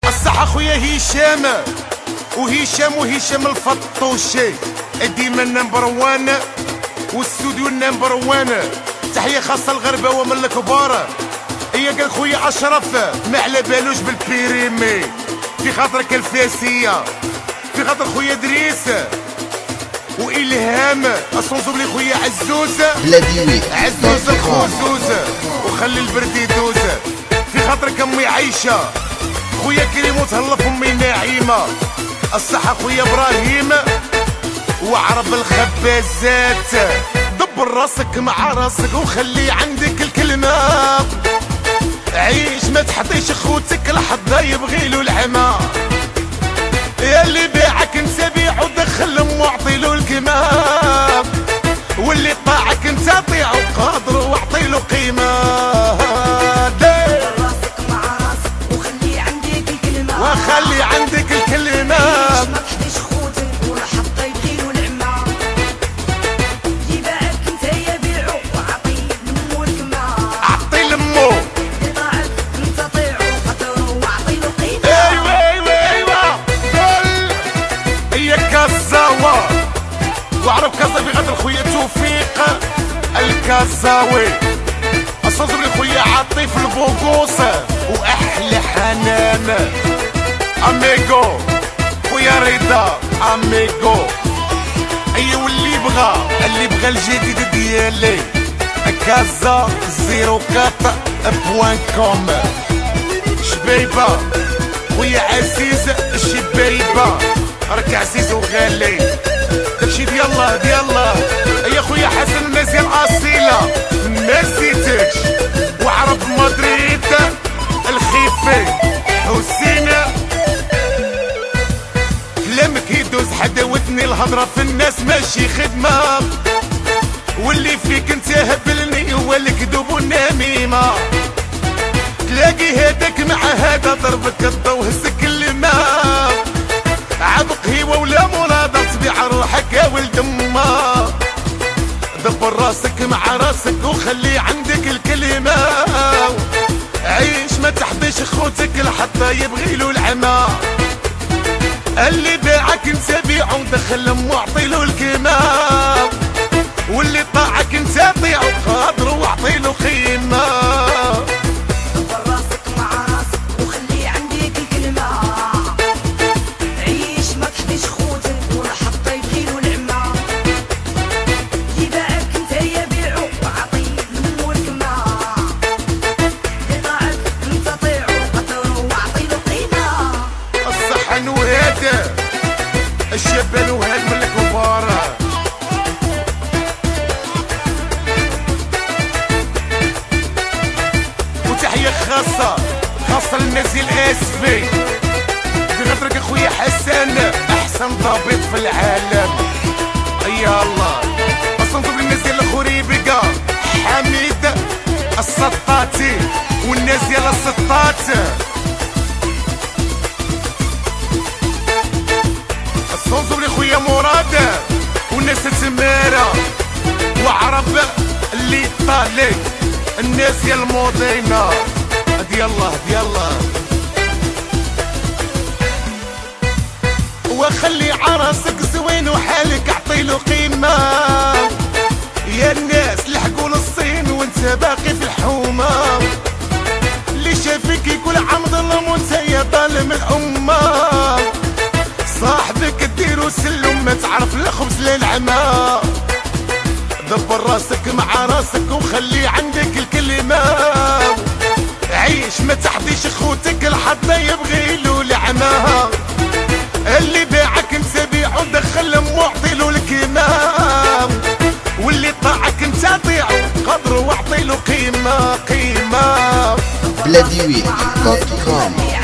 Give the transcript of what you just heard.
الصح اخويا هشام وهشام الفطوشي ديما نمبر وان واستوديو نمبر وان. تحية خاصة الغرباوة من الكبار. هي قال خويا اشرف ما على بالوش بالبيريمي في خاطرك الفاسية، في خاطر خويا دريس والهام اصنصب لي خويا عزوز عزوز الخوزوز وخلي البرد يدوز. في خاطرك امي عايشة خويا كريم وتهلا في امي نعيمة. الصحة خويا ابراهيم وعرب الخبازات. دبر راسك مع راسك وخلي عندك الكلمة. عيش ما تحطيش خوتك لحظة يبغيلو العمى. يا اللي بيعك انت بيعو دخل واعطيلو الكمام، واللي طاعك انت طيعو قادر واعطيلو قيمة. راسك مع راسك وخلي عندك الكلمة، وخلي عندك الكلمة. ما تحطيش خوتك ولا حتى يبغيلو العمى. اللي باعك انت يبيعو وعطي لمو الكمام، اعطي لمو اللي طاعك انت طيعو قدرو واعطيلو قيمة. ايوا هي كازاوا وعرف كازا في غدر خويا توفيق الكازاوي. اصدر لي خويا عطيف البوغوس واحلى حنان اميغو خويا رضا اميغو. اي واللي بغى الجديد ديالي كازا 04.com. شبيبه خويا عزيز الشبيبه راك عزيز وغالي داكشي ديالله. يا خويا حسن الناس الاصيله ما نسيتكش. وعرب مدريد الخيفي حسين كلامك يدوز حداوتني الهضره في الناس ماشي خدمه. واللي فيك انت هبلني هو الكذوب والنميمه. تلاقي هذاك مع هذا ضربك الضو هزك الماء. عبق هيوة ولا مناضة تبيع روحك يا ولد امه. دبر راسك مع راسك وخلي عندك الكلمة. عيش ما تحبيش خوتك لحتى يبغيلو العمى. اللي باعك انت بيعو دخل واعطيلو الكيمة، واللي طاعك انت طيعو قادر واعطيلو قيمة. دبر راسك مع راسك وخلي عندك الكلمة. عيش ما تحبيش خوتك ولا حتى يبغيلو العمى. اللي باعك انت يبيعو وعطي لمو الكمام، اللي طاعك انت طيعو قدرو واعطيلو قيمة. الصحة نوهاد الشاب نوهاد من الكبار. وتحية خاصة للناس الاسفي في خاطرك اخويا حسن احسن ضابط في العالم. يالله اصنطب للناس ديال الخريبكة حميد السطاتي والناس ديال السطات. اصنطب لي خويا مراد والناس تمارة وعرب اللي طالي الناس ديال المدينة ديالله. وخلي عراسك زوين وحالك اعطيلو قيمة. يا الناس لحقوا للصين وانت باقي في الحومة. اللي شافك يقول عم ظلم وانت يا ظالم الأمة. صاحبك ديرو سلم ما تعرف الخبز للعمى. دبر راسك مع راسك وخلي عندك الكلمة. عيش ما تحديش خوتك لحتى يبغيلو العمى. اللي باعك انت بيعو دخل واعطيلو الكمام، واللي طاعك انت طيعو قدر واعطيلو قيمة. بلاديوي.com